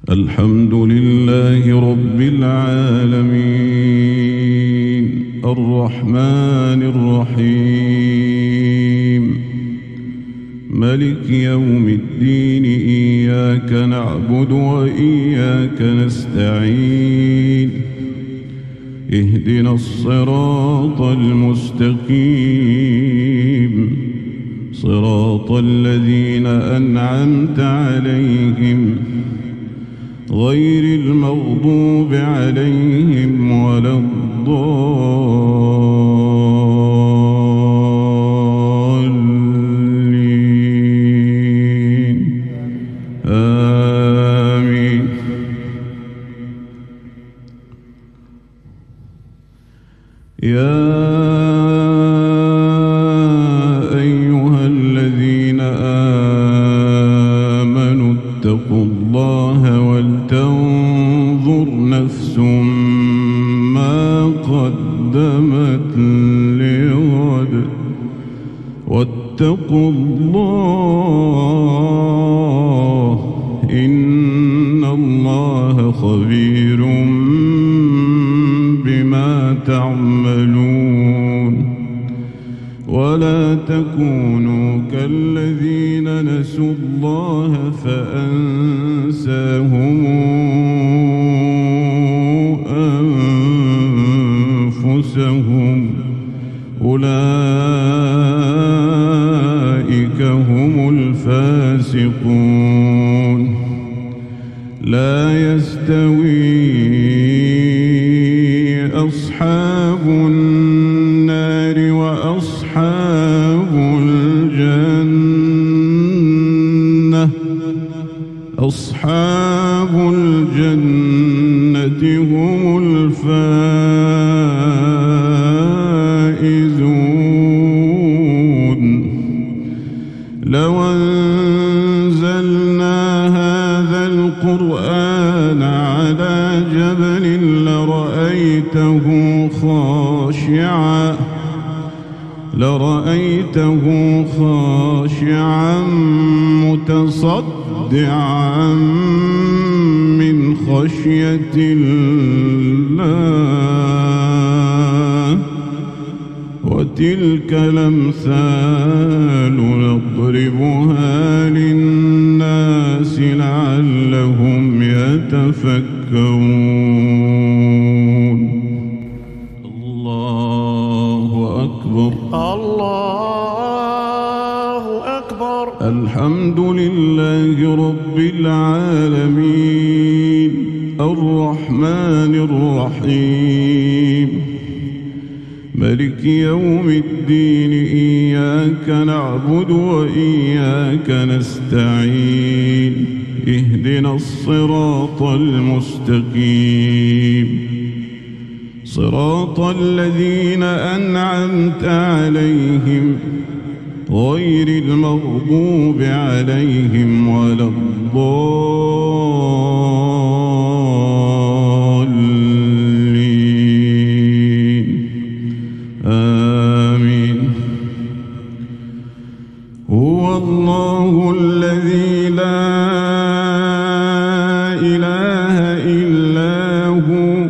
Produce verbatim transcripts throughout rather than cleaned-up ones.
الحمد لله رب العالمين الرحمن الرحيم ملك يوم الدين إياك نعبد وإياك نستعين اهدنا الصراط المستقيم صراط الذين أنعمت عليهم غير المغضوب عليهم ولا الضالين آمين. يا أيها الذين آمنوا اتقوا الله ولتنظر نفس ما قدمت لغد واتقوا الله إن الله خبير بما تعملون. ولا تكونوا كالذين نسوا الله فأنساهم أنفسهم أولئك هم الفاسقون. لا يستوي أصحاب النار وأصحاب الجنة أصحاب الجنة هم الفائزون. لو أنزلنا هذا القرآن على جبل لرأيته خاشعا لرأيته خاشعا متصدعا من خشية الله. وتلك الأمثال نضربها للناس لعلهم يتفكرون. الله أكبر الله أكبر. الحمد لله رب العالمين الرحمن الرحيم ملك يوم الدين إياك نعبد وإياك نستعين اهدنا الصراط المستقيم صراط الذين أنعمت عليهم غير المغضوب عليهم ولا الضالين آمين. هو الله الذي لا إله إلا هو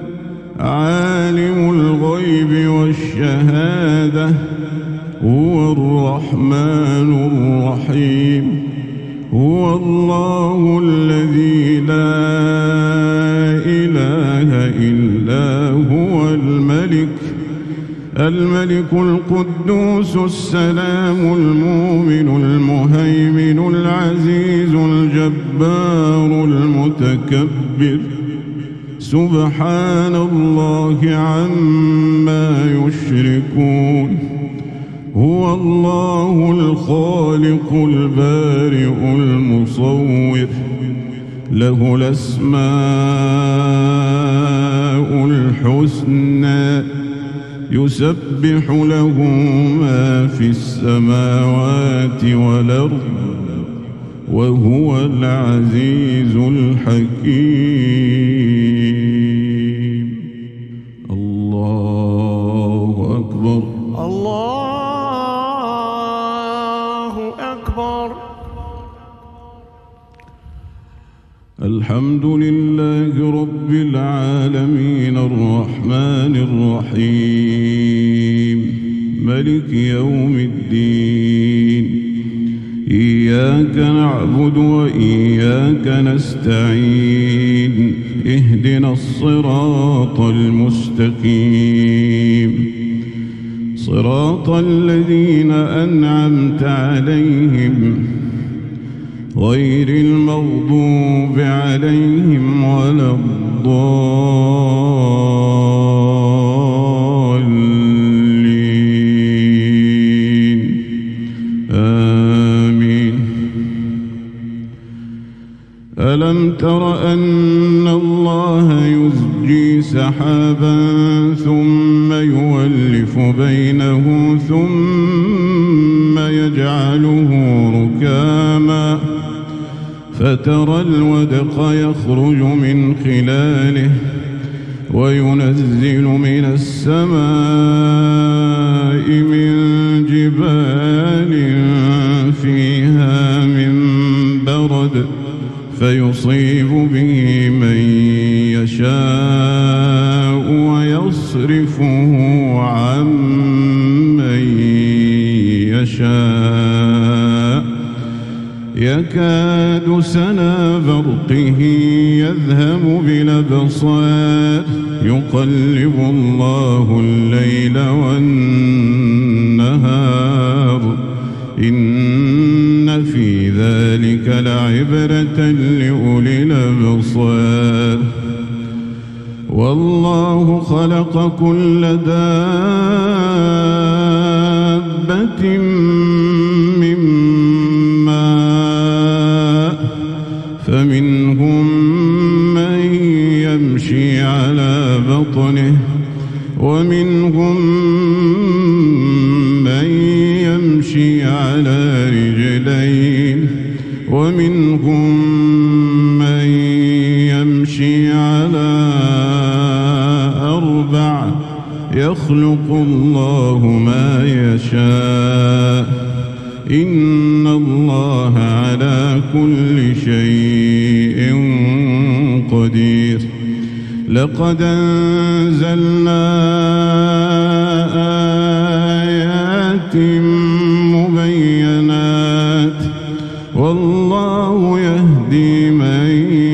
عالم الغيب والشهادة هو الرحمن الرحيم. هو الله الذي لا إله إلا هو الملك الملك القدوس السلام المؤمن المهيمن العزيز الجبار المتكبر سبحان الله عما يشركون. هو الله الخالق البارئ المصور له الأسماء الحسنى يسبح له ما في السماوات والأرض وهو العزيز الحكيم. الله أكبر الله أكبر. الحمد الحمد لله رب العالمين الرحمن الرحيم ملك يوم الدين إياك نعبد وإياك نستعين اهدنا الصراط المستقيم صراط الذين أنعمت عليهم غير المغضوب عليهم ولا الضالين آمين. ألم تر أن الله يزجي سحابا ثم يولف بينه ثم يجعله ركاما فترى الودق يخرج من خلاله وينزل من السماء من جبال فيها من برد فيصيب به من يشاء ويصرفه عن من يشاء يكاد سنا برقه يذهب بالأبصار يقلب الله الليل والنهار إن في ذلك لعبرة لأولي الأبصار. والله خلق كل دابة من ماء فمنهم من يمشي على بطنه ومنهم من يمشي على رجلين ومنهم من يمشي على أربع يخلق الله ما يشاء إن الله على كل شيء قدير. لقد أنزلنا آيات مبينات والله يهدي من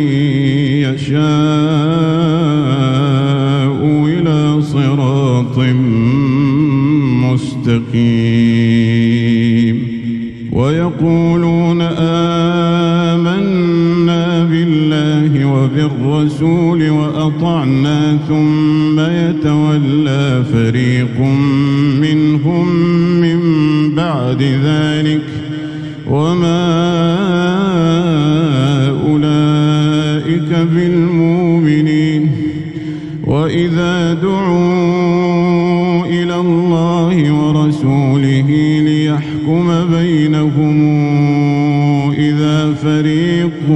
يشاء إلى صراط مستقيم. ويقولون آمنا بالله وبالرسول وأطعنا ثم يتولى فريق منهم من بعد ذلك وما أولئك بالمؤمنين. وإذا دعوا إلى الله ورسوله ليحكم بينهم إذا فريق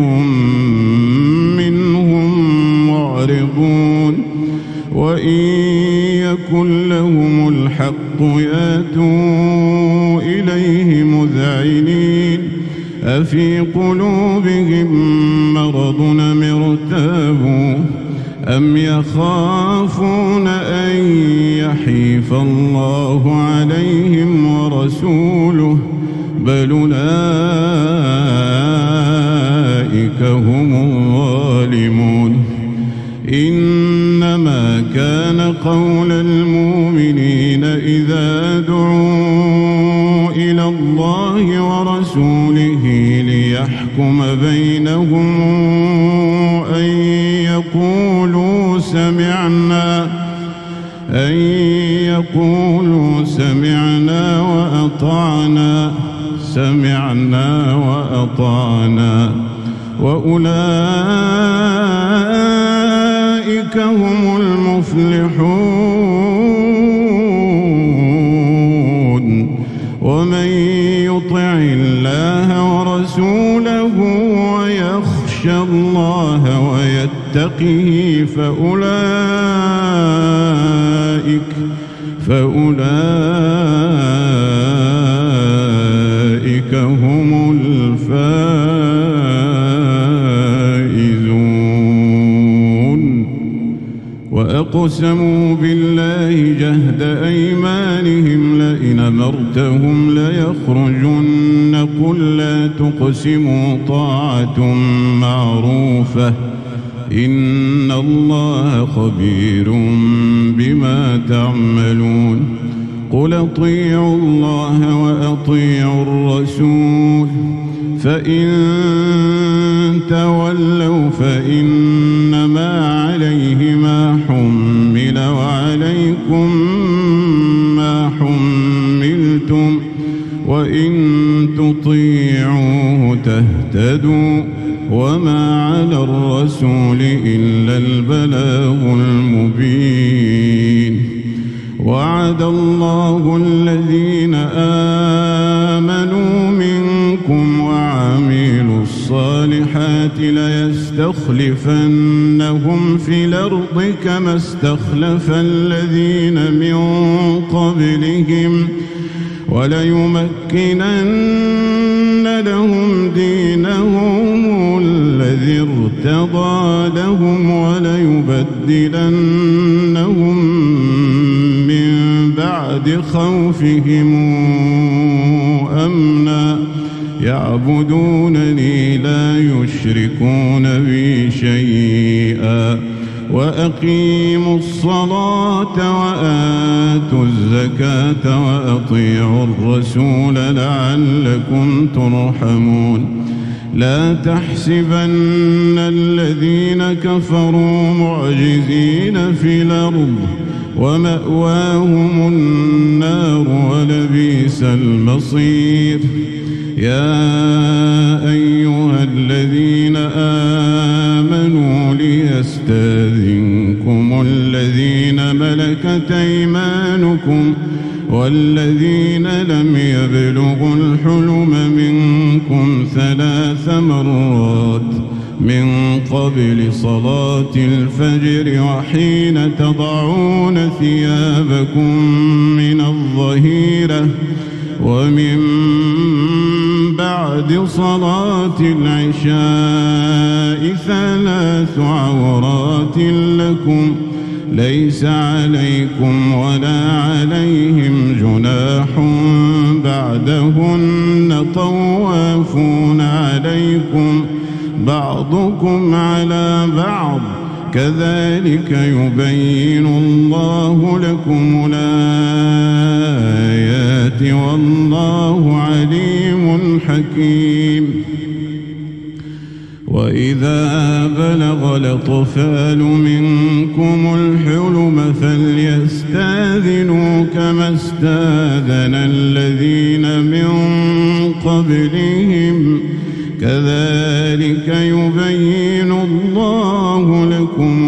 منهم معرضون وإن يكن لهم الحق يأتوا إليه مذعنين أفي قلوبهم مرض أم ارتابوا أم يخافون أن يحيف الله عليهم ورسوله بل أولئك هم الظالمون. إنما كان قول المؤمنين إذا دعوا إلى الله ورسوله ليحكم بينهم أن يقولوا سمعنا أن يقولوا سمعنا وأطعنا سمعنا وأطعنا وأولئك هم المفلحون. ومن يطع الله ورسوله ويخشى الله ويتقه فأولئك فأولئك هم الفائزون. وأقسموا بالله جهد أيمانهم لئن أمرتهم ليخرجن قل لا تقسموا طاعة معروفة إن الله خبير بما تعملون قل اطيعوا الله وأطيعوا الرسول فإن تولوا فإنما عليه ما حمل وعليكم ما حملتم وإن تطيعوه تهتدوا وما على الرسول إلا البلاغ المبين وعد الله الذين آمنوا منكم وعملوا الصالحات ليستخلفنهم في الأرض كما استخلف الذين من قبلهم وليمكنن لهم دينهم الذي ارتضى لهم وليبدلنهم من بعد خوفهم أمنا يعبدونني لا يشركون بي شيئا وأقيموا الصلاة وآتوا الزكاة وأطيعوا الرسول لعلكم ترحمون لا تحسبن الذين كفروا معجزين في الأرض ومأواهم النار ولبئس المصير يا أيها الذين آمنوا ليستأذنكم الذين ملكت أيمانكم والذين لم يبلغوا الحلم منكم ثلاث مرات من قبل صلاة الفجر وحين تضعون ثيابكم من الظهيرة ومن بعد صلاة العشاء ثلاث عورات لكم ليس عليكم ولا عليهم جناح بعدهن طوافون عليكم بعضكم على بعض كذلك يبين الله لكم الآيات والله عليم حكيم وإذا بلغ الأطفال منكم الحلم فليستاذنوا كما استاذن الذين من قبلهم كذلك يبين الله لكم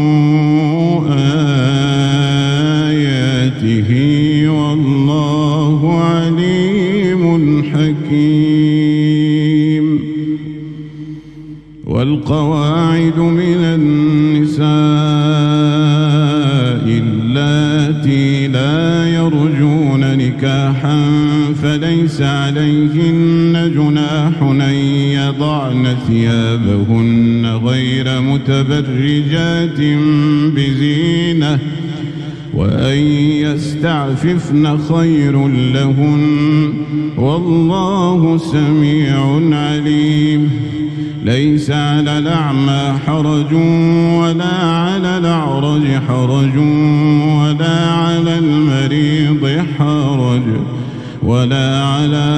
آياته والله عليم حكيم والقواعد من النساء اللاتي لا يرجون نكاحا فليس عليهن جناح أن يضعن ثيابهن غير متبرجات بزينة وأن يستعففن خير لهن والله سميع عليم ليس على الأعمى حرج ولا على الأعرج حرج ولا على المريض حرج ولا على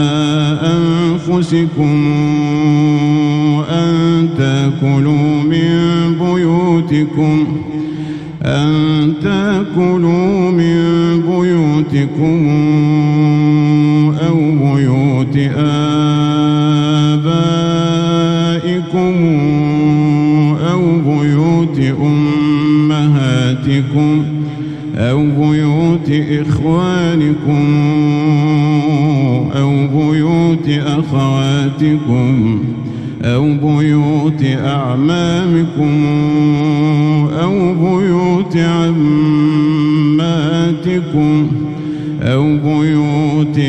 أنفسكم أن تأكلوا من بيوتكم أن تأكلوا من بيوتكم أو بيوت آبائكم أو بيوت أمهاتكم أو بيوت إخوانكم أو بيوت أخواتكم أو بيوت أعمامكم أو بيوت عماتكم أو بيوت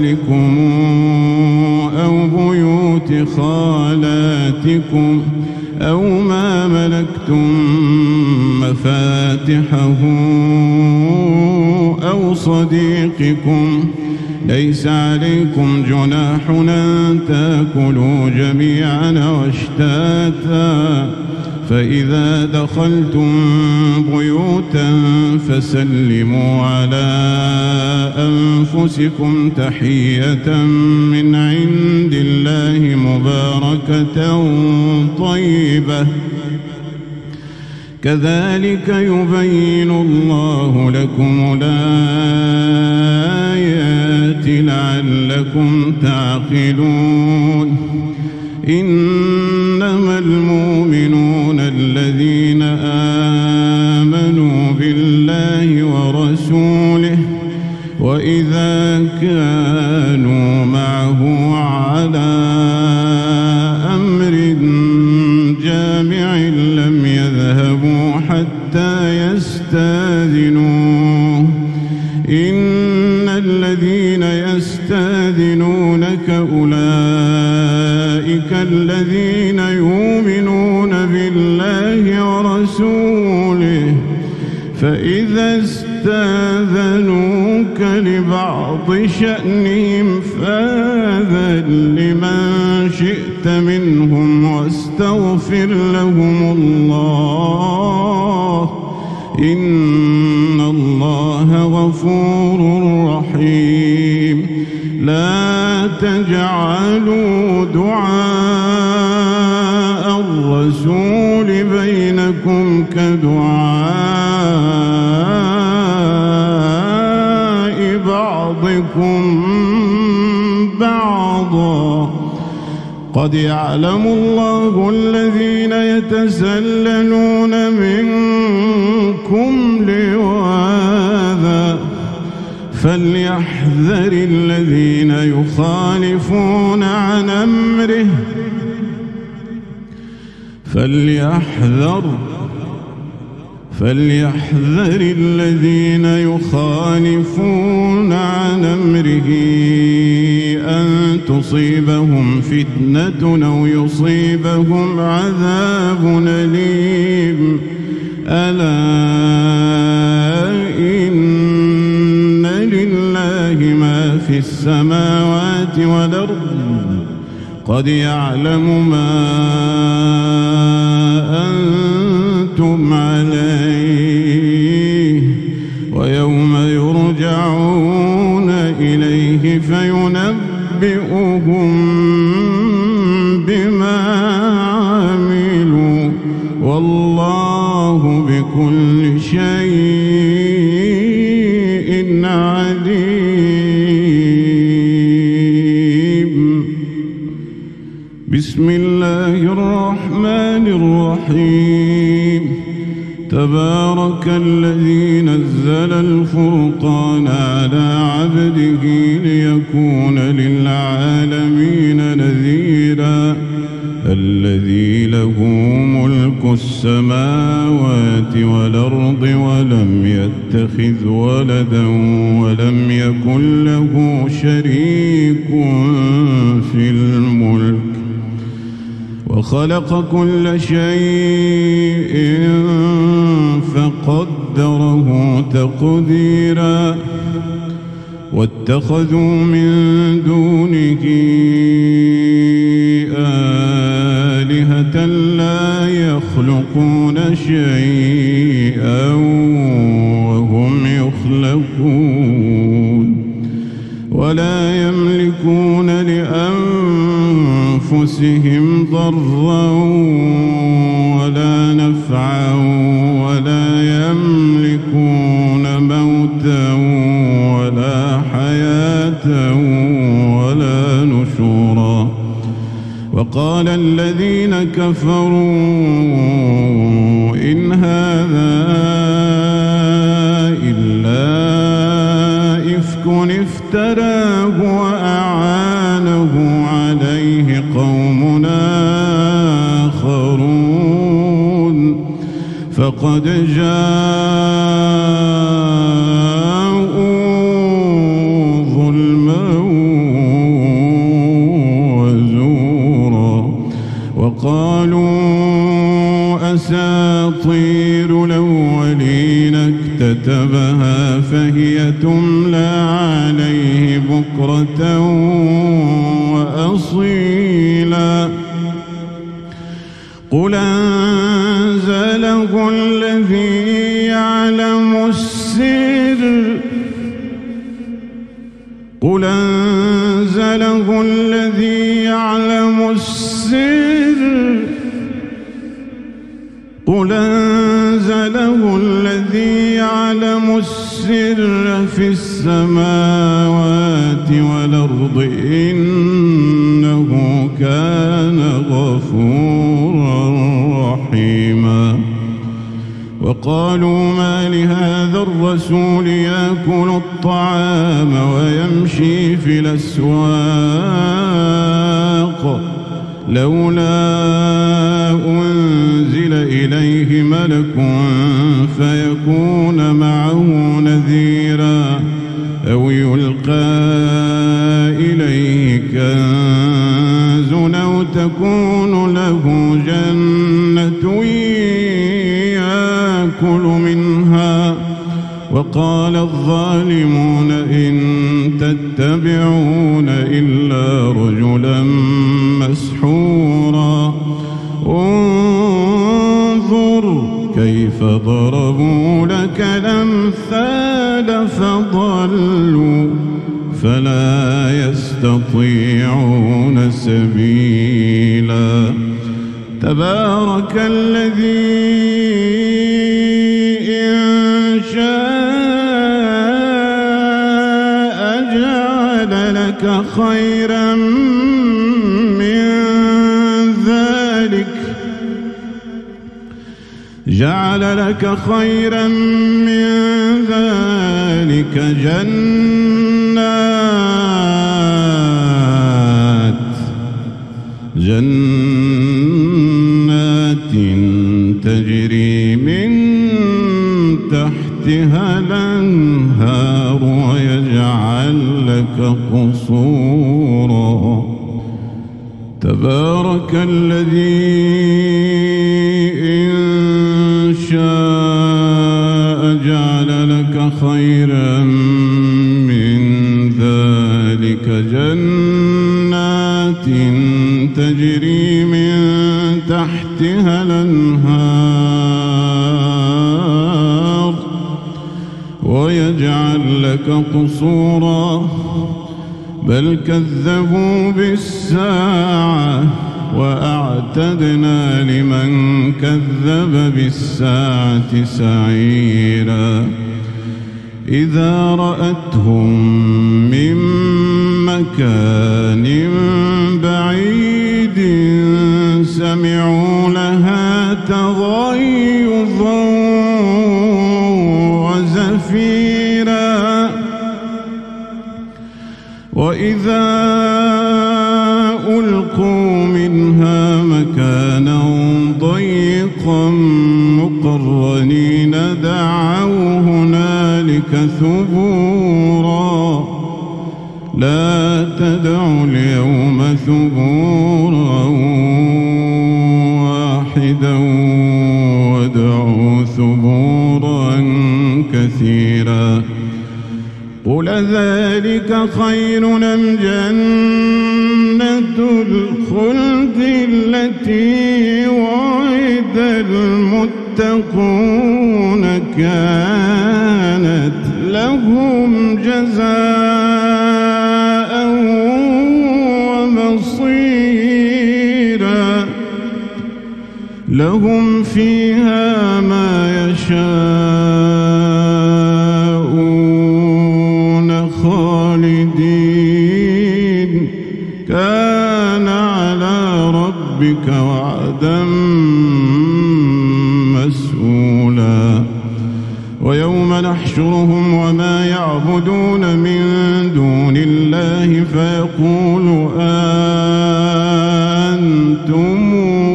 أخوالكم أو بيوت خالاتكم أو ما ملكتم مفاتحه أو صديقكم ليس عليكم جناح أن تأكلوا جميعا واشتاتا فإذا دخلتم بيوتا فسلموا على أنفسكم تحية من عند الله مباركة طيبة كذلك يبين الله لكم الآيات لعلكم تعقلون إنما المؤمنون الذين آمنوا بالله ورسوله وإذا كانوا معه على أمر جامع لم يذهبوا حتى يستاذنوه إن الذين يستاذنونك أولئك الذين يؤمنون بالله ورسوله فإذا استاذنوك لبعض شأنهم فآذن لمن شئت منهم واستغفر لهم الله إن الله غفور رحيم لا تجعلوا دعاء الرسول بينكم كدعاء بعضكم بعضا قد يعلم الله الذين يتسللون منكم لواذا فليحذر الذين يخالفون عن أمره فليحذر فليحذر الذين يخالفون عن أمره أن تصيبهم فتنة أو يصيبهم عذاب أليم ألا إن لله ما في السماوات والأرض قد يعلم ما أنتم عليه ويوم يرجعون إليه فينبئهم بما عملوا والله بكل شيء عليم بسم الله الرحمن الرحيم تبارك الذي نزل الفرقان على عبده ليكون للعالمين نذيرا الذي له ملك السماوات والأرض ولم يتخذ ولدا ولم يكن له شريك في الملك وخلق كل شيء فقدره تقديرا واتخذوا من دونه آلهة لا يخلقون شيئا وهم يخلقون ولا يملكون لأنفسهم ضرا ولا نفعا ولا يملكون موتا ولا حياة ولا نشورا وقال الذين كفروا إن هذا إلا إفك افتراه وأعانه عليه قوم آخرون فقد جاءوا ظلما وزورا وقالوا أساطير الأولين اكتتبها فهي تملى عليه بكرة وأصيلا قل أنزله الذي يعلم السر قل أنزله الذي يعلم السر قل أنزله الذي يعلم السر في السماوات والأرض إنه كان غفورا رحيما وقالوا ما لهذا الرسول يأكل الطعام ويمشي في الأسواق لولا أنزل إليه ملك فيكون معه نذيرا أو يلقى إليه كنز أو تكون له جنة يأكل منها وقال الظالمون إن تتبعون إلا رجلا مسحورا انظر كيف ضربوا لك الأمثال فضلوا فلا يستطيعون سبيلا تبارك الذي إن شاء جعل لك خيرا من ذلك جعل لك خيرا من ذلك جنات جنات تجري من تحتها الأنهار ويجعل لك قصورا تبارك الذي إن شاء جعل لك خيرا من ذلك جنات تجري من تحتها الأنهار ويجعل لك قصورا بل كذبوا بالساعة وأعتدنا لمن كذب بالساعة سعيرا إذا رأتهم من مكان بعيد سمعوا لها تغيظا وزفيرا وإذا ألقوا منها مكانا ضيقا مقرنين دعوا هنالك ثبورا لا تدعوا اليوم ثبورا واحدا وادعوا ثبورا كثيرا قل ذلك خير أم جنة الخلد التي وعد المتقون كانت لهم جزاء ومصيرا لهم فيها ما يشاءون خالدين كان على ربك وعدا مسئولا ويوم نحشرهم وما يعبدون من دون الله فيقول أنتم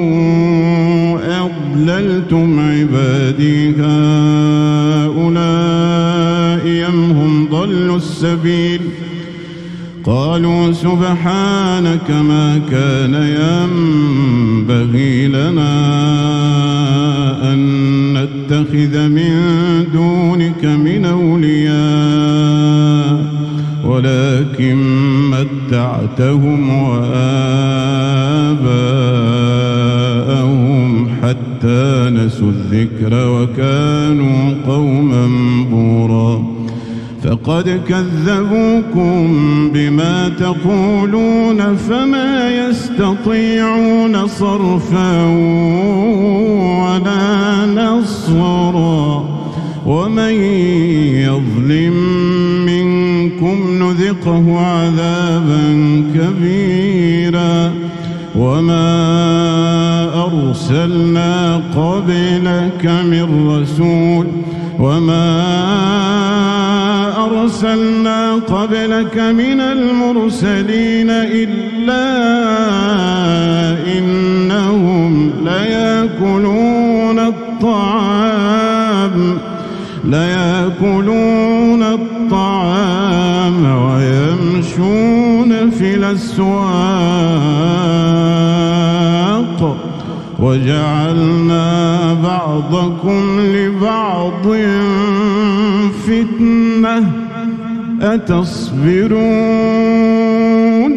أضللتم عبادي هؤلاء أم هم ضلوا السبيل قالوا سبحانك ما كان ينبغي لنا نتخذ من دونك من أولياء ولكن متعتهم وآباءهم حتى نسوا الذكر وكانوا قوما بورا فقد كذبوكم بما تقولون فما يستطيعون صرفا ولا نصرا ومن يظلم منكم نذقه عذابا كبيرا وما أرسلنا قبلك من رسول وما أرسلنا قبلك من المرسلين إلا إنهم ليأكلون الطعام ليأكلون الطعام ويمشون في الأسواق وجعلنا بعضكم لبعض فتنة أتصبرون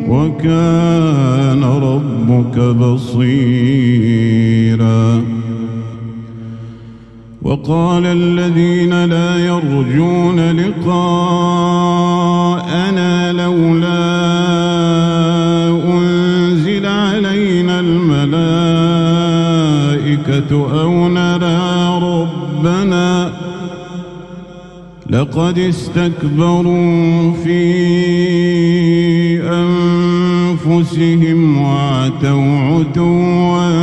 وكان ربك بصيرا وقال الذين لا يرجون لقاءنا لولا أنزل علينا الملائكة أو نرى ربنا لقد استكبروا في أنفسهم وعتوا عتوا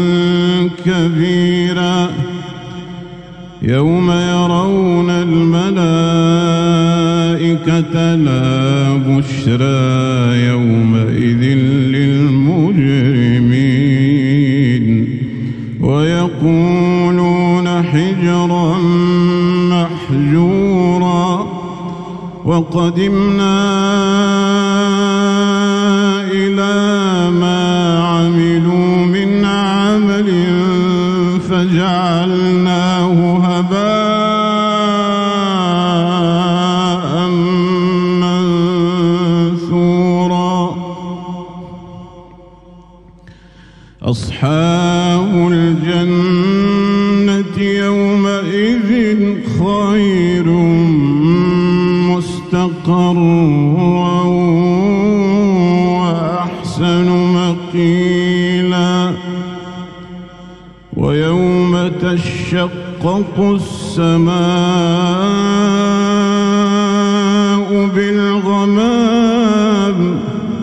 كبيرا يوم يرون الملائكة لا بشرى يومئذ للمجرمين ويقولون حجرا محجورا وقدمنا إلى ما عملوا من عمل فجعلناه هباء منثورا أصحاب الجنة يومئذ خير مستقرا وأحسن مقيلا ويوم تشقق السماء بالغمام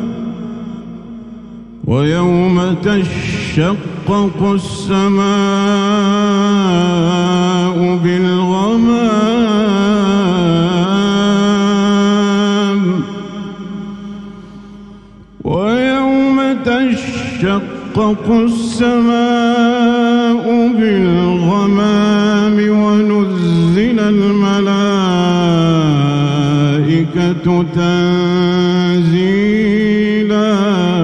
ويوم تشقق السماء بالغمام ويوم تشقق السماء بالغمام ونزل الملائكة تنزيلا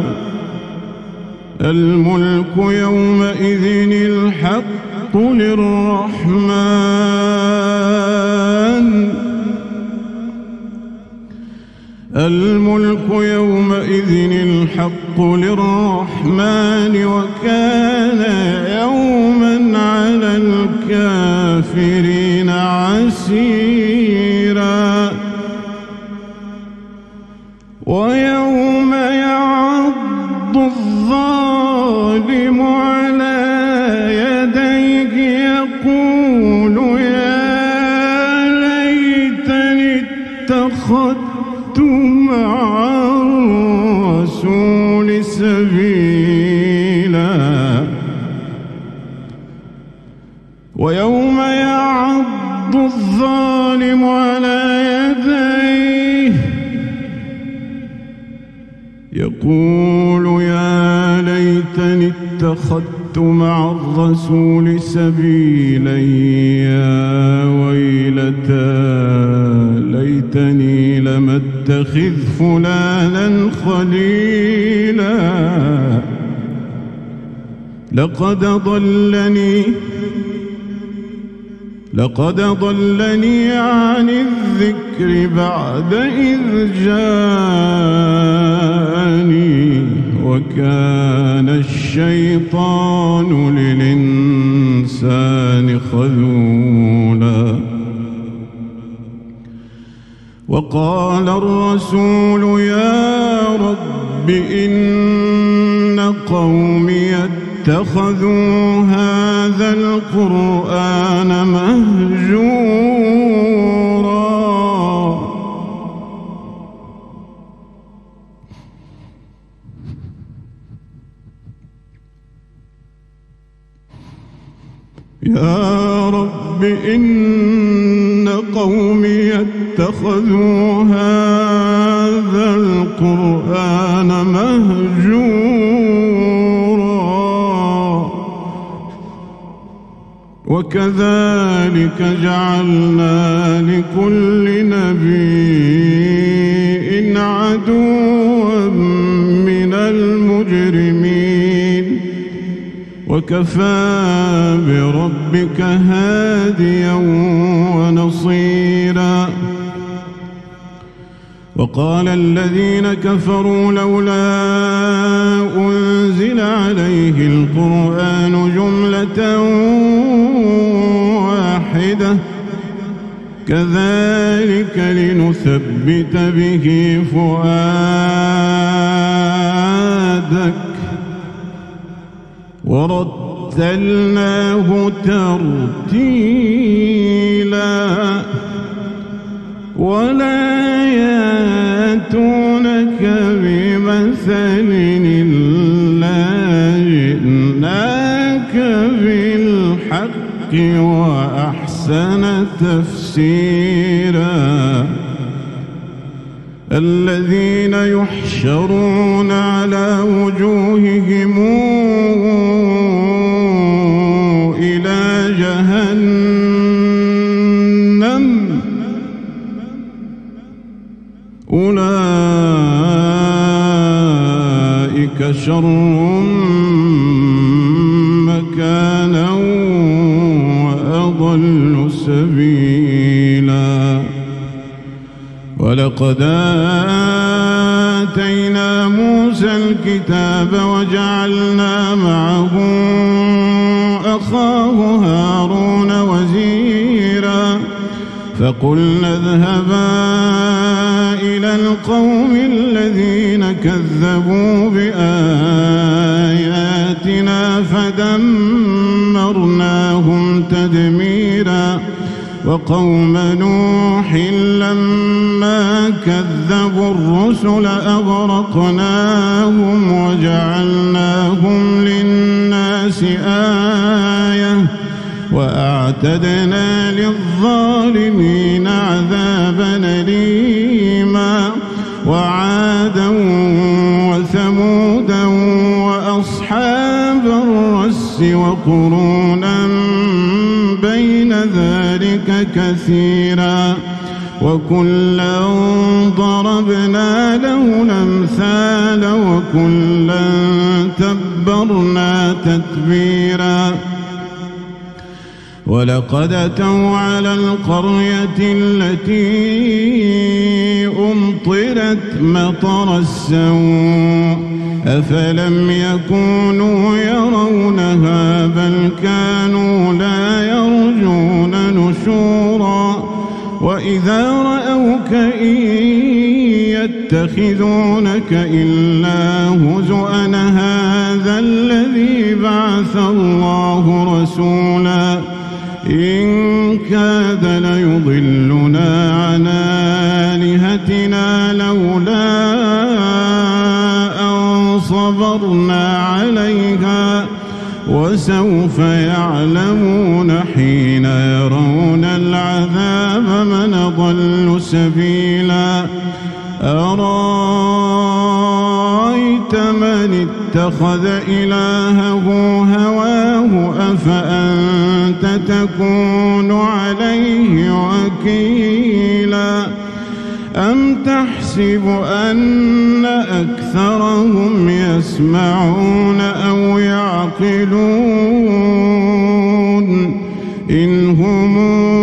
الملك يومئذ الحق للرحمن الملك يومئذ الحق للرحمن وكان يوما على الكافرين عسيرا ويوم يعض الظالم على يديه يقول يا ليتني اتخذت مع الرسول سبيلا ويوم يعض الظالم على يديه يقول يا ليتني اتخذت مع الرسول سبيلا يا ويلتى ليتني لم اتخذ فلانا خليلا لقد ضلني لقد ضلني عن الذكر بعد إذ جاءني وكان الشيطان للإنسان خذولا وقال الرسول يا رب إن قومي اتخذوا هذا القرآن مهجورا يا رب إن قومي اتخذوا هذا القرآن مهجورا وكذلك جعلنا لكل نبي عدوا من المجرمين وكفى بربك هاديا ونصيرا وقال الذين كفروا لولا أنزل عليه القرآن جملة واحدة كذلك لنثبت به فؤادك ورتلناه ترتيلا ولا يأتونك بمثل إلا جئناك بالحق وأحسن تفسيرا الذين يحشرون على وجوههم إلى جهنم أولئك شر مكانا وأضل سبيلا ولقد آتينا موسى الكتاب وجعلنا معه أخاه هارون وزيرا فقلنا اذهبا إلى القوم الذين كذبوا بآياتنا فدمرناهم تدميرا وقوم نوح لما كذبوا الرسل أغرقناهم وجعلناهم للناس آية وأعتدنا للظالمين عذابا أليما وعادا وثمودا وأصحاب الرس وقرونا بين ذلك كثيرا وكلا ضربنا له الأمثال وكلا تبرنا تتبيرا ولقد أتوا على القرية التي أمطرت مطر السوء أفلم يكونوا يرونها بل كانوا لا يرجون نشورا وإذا رأوك إن يتخذونك إلا هزؤا هذا الذي بعث الله رسولا إن كاد ليضلنا عن آلهتنا لولا أن صبرنا عليها وسوف يعلمون حين يرون العذاب من أضل سبيلا أرأيت من اتخذ إلهه هواه أفأنت تكون عليه وكيلا أم تحسب أن أكثرهم يسمعون أو يعقلون إن هم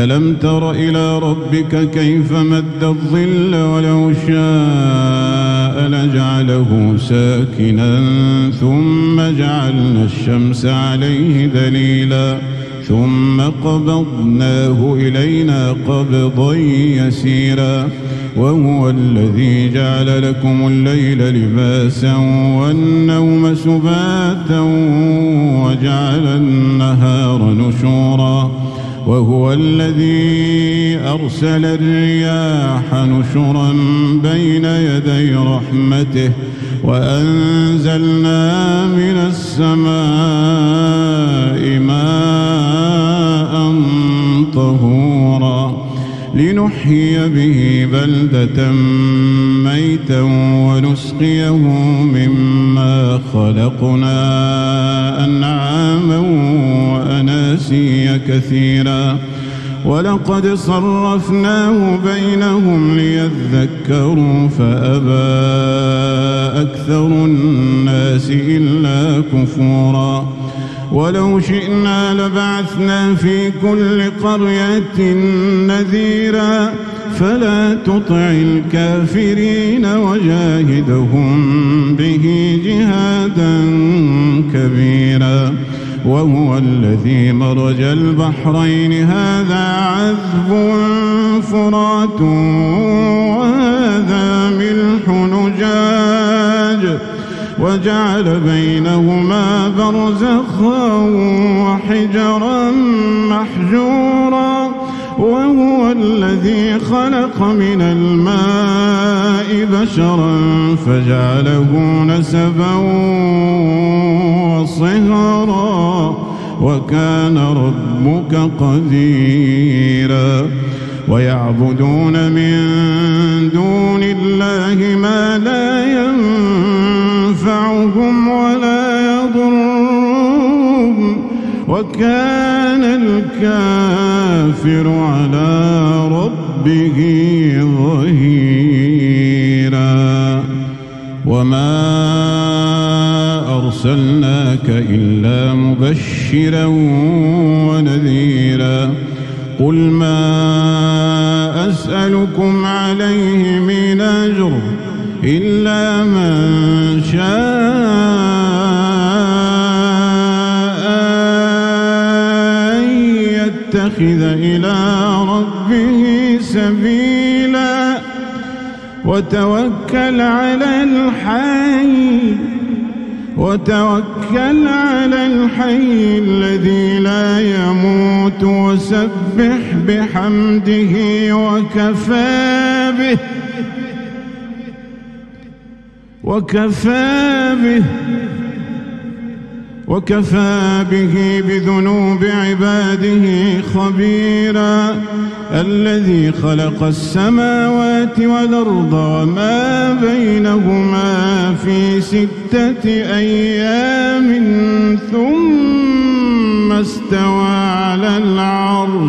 ألم تر إلى ربك كيف مد الظل ولو شاء لجعله ساكنا ثم جعلنا الشمس عليه دليلا ثم قبضناه إلينا قبضا يسيرا وهو الذي جعل لكم الليل لباسا والنوم سباتا وجعل النهار نشورا وهو الذي أرسل الرياح نشرا بين يدي رحمته وأنزلنا من السماء ماء طهورا لنحيي به بلدة ميتا ونسقيه مما خلقنا أنعاما وأناسيا كثيرا ولقد صرفناه بينهم ليذكروا فأبى أكثر الناس إلا كفورا ولو شئنا لبعثنا في كل قرية نذيرا فلا تطع الكافرين وجاهدهم به جهادا كبيرا وهو الذي مرج البحرين هذا عذب فرات وهذا ملح نجاج وجعل بينهما برزخا وحجرا محجورا وهو الذي خلق من الماء بشرا فجعله نسبا وصهرا وكان ربك قديرا ويعبدون من دون الله ما لا ينفعهم ولا يضرهم وكان الكافر على ربه ظهيرا وما أرسلناك إلا مبشرا ونذيرا قل ما أسألكم عليه من أجر إلا من شاء أن يتخذ إلى ربه سبيلا وتوكل على الحي وتوكل على الحي الذي لا يموت وسبح بحمده وكفى به وكفى به وكفى به بذنوب عباده خبيرا الذي خلق السماوات والأرض وما بينهما في ستة أيام ثم استوى على العرش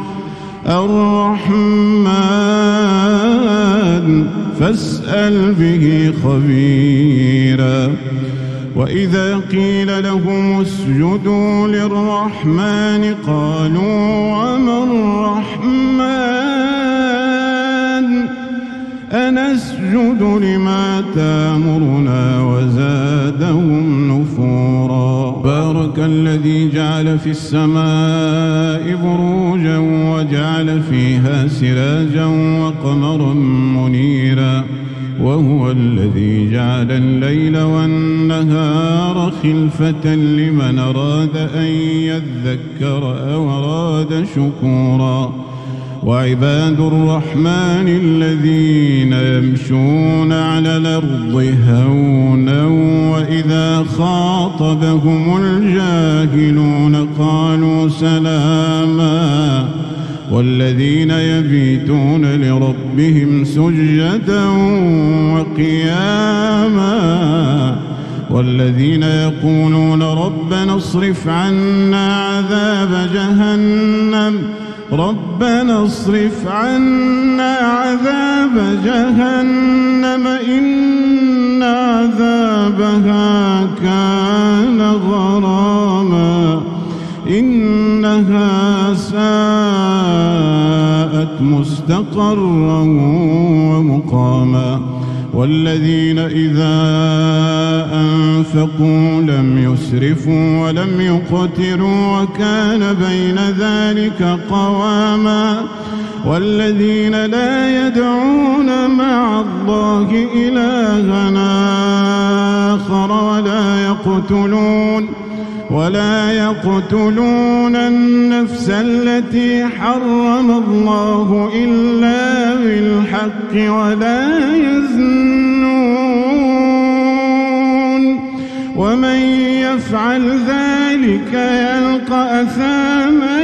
الرحمن فاسأل به خبيرا وإذا قيل لهم اسجدوا للرحمن قالوا وما الرحمن أنسجد لما تأمرنا وزادهم نفورا بارك الذي جعل في السماء بروجا وجعل فيها سراجا وقمرا منيرا وهو الذي جعل الليل والنهار خلفة لمن أراد أن يذكر أو أراد شكورا وعباد الرحمن الذين يمشون على الأرض هونا وإذا خاطبهم الجاهلون قالوا سلاما والذين يبيتون لربهم سجدا وقياما والذين يقولون ربنا اصرف عنا عذاب جهنم ربنا اصرف عنا عذاب جهنم إن عذابها كان غراما إنها ساءت مستقرا ومقاما والذين إذا أنفقوا لم يسرفوا ولم يقتروا وكان بين ذلك قواما والذين لا يدعون مع الله إلها آخر ولا يقتلون ولا يقتلون النفس التي حرم الله إلا بالحق ولا يزنون ومن يفعل ذلك يلقى أثاما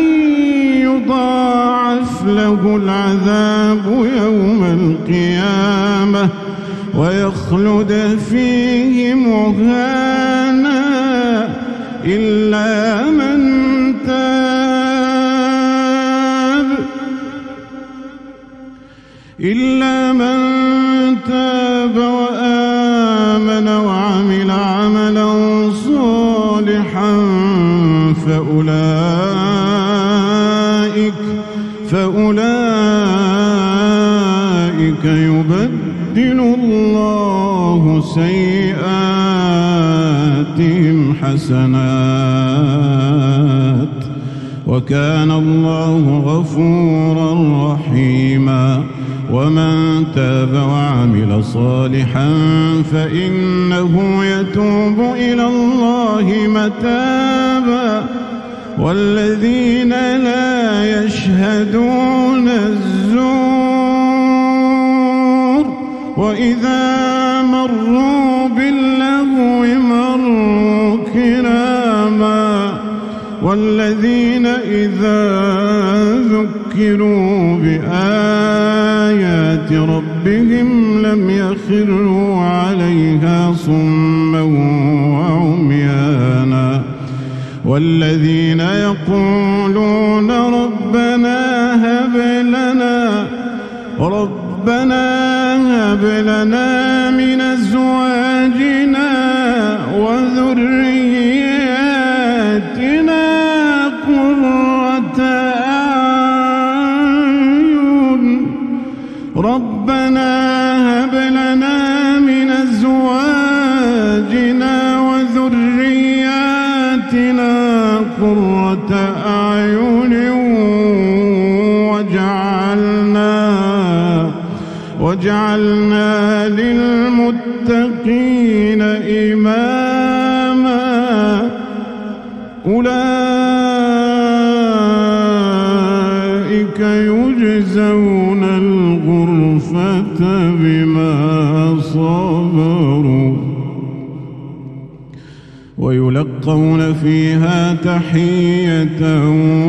يضاعف له العذاب يوم القيامة ويخلد فيه مهانا إلا من تاب إلا من تاب وآمن وعمل عملا صالحا فأولئك فأولئك يبدل الله سيئاتهم حسنات وكان الله غفورا رحيما ومن تاب وعمل صالحا فإنه يتوب إلى الله متابا والذين لا يشهدون الزور وإذا مروا باللغو مروا كراما والذين إذا ذكروا بآيات ربهم لم يخروا عليها صما وعميانا والذين يقولون ربنا هب لنا ربنا هب لنا من أزواجنا وذرياتنا قرة أعين ربنا هب لنا من أزواجنا وذرياتنا قرة أعين وجعلنا وجعلنا للمتقين إماما أولئك يجزون الغرفة بما صبروا ويلقون فيها تحية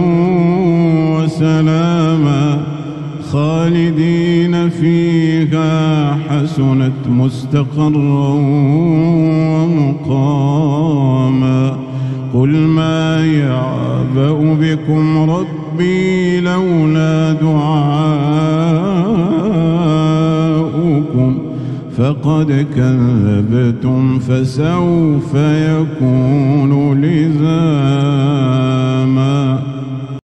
وسلاما خالدين فيها حسنت مستقرا ومقاما قل ما يعبأ بكم ربي لولا دعاؤكم فقد كذبتم فسوف يكون لزاما